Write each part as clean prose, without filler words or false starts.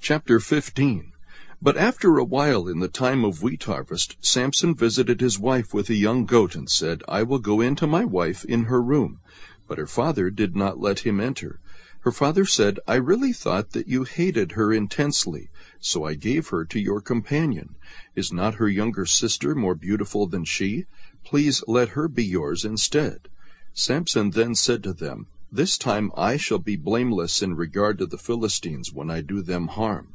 Chapter 15. But after a while, in the time of wheat harvest, Samson visited his wife with a young goat, and said, I will go in to my wife in her room. But her father did not let him enter. Her father said, I really thought that you hated her intensely, so I gave her to your companion. Is not her younger sister more beautiful than she? Please let her be yours instead. Samson then said to them, This time I shall be blameless in regard to the Philistines when I do them harm.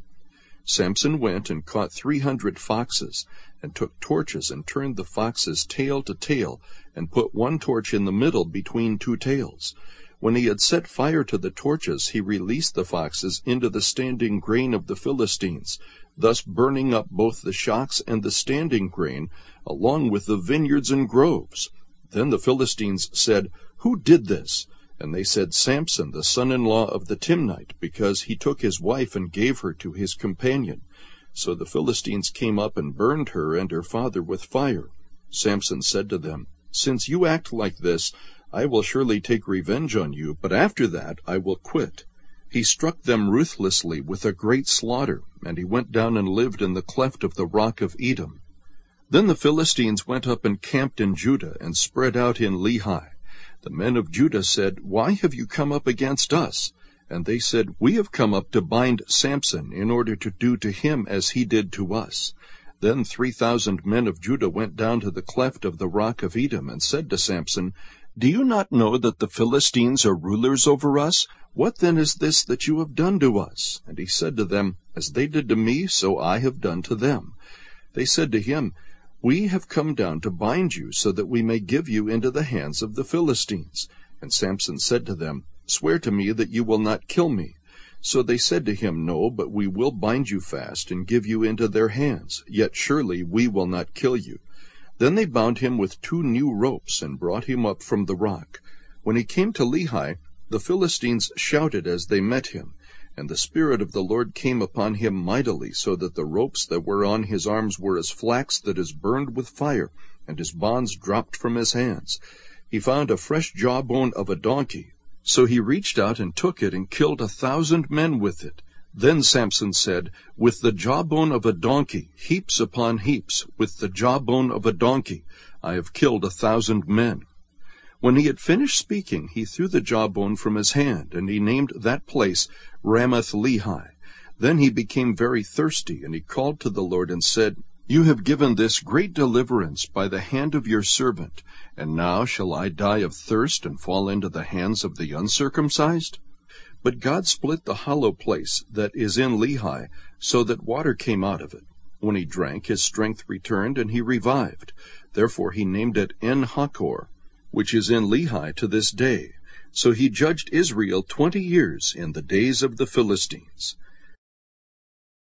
Samson went and caught 300 foxes, and took torches and turned the foxes tail to tail, and put one torch in the middle between two tails. When he had set fire to the torches, he released the foxes into the standing grain of the Philistines, thus burning up both the shocks and the standing grain, along with the vineyards and groves. Then the Philistines said, Who did this? And they said, Samson, the son-in-law of the Timnite, because he took his wife and gave her to his companion. So the Philistines came up and burned her and her father with fire. Samson said to them, Since you act like this, I will surely take revenge on you, but after that I will quit. He struck them ruthlessly with a great slaughter, and he went down and lived in the cleft of the rock of Edom. Then the Philistines went up and camped in Judah, and spread out in Lehi. The men of Judah said, Why have you come up against us? And they said, We have come up to bind Samson, in order to do to him as he did to us. Then 3,000 men of Judah went down to the cleft of the rock of Edom, and said to Samson, Do you not know that the Philistines are rulers over us? What then is this that you have done to us? And he said to them, As they did to me, so I have done to them. They said to him, We have come down to bind you, so that we may give you into the hands of the Philistines. And Samson said to them, Swear to me that you will not kill me. So they said to him, No, but we will bind you fast, and give you into their hands, yet surely we will not kill you. Then they bound him with 2 new ropes, and brought him up from the rock. When he came to Lehi, the Philistines shouted as they met him, and the Spirit of the Lord came upon him mightily, so that the ropes that were on his arms were as flax that is burned with fire, and his bonds dropped from his hands. He found a fresh jawbone of a donkey. So he reached out and took it, and killed 1,000 men with it. Then Samson said, With the jawbone of a donkey, heaps upon heaps, with the jawbone of a donkey, I have killed 1,000 men. When he had finished speaking, he threw the jawbone from his hand, and he named that place Ramath-Lehi. Then he became very thirsty, and he called to the Lord and said, You have given this great deliverance by the hand of your servant, and now shall I die of thirst and fall into the hands of the uncircumcised? But God split the hollow place that is in Lehi, so that water came out of it. When he drank, his strength returned, and he revived. Therefore he named it En-Hakkore, which is in Lehi to this day. So he judged Israel 20 years in the days of the Philistines.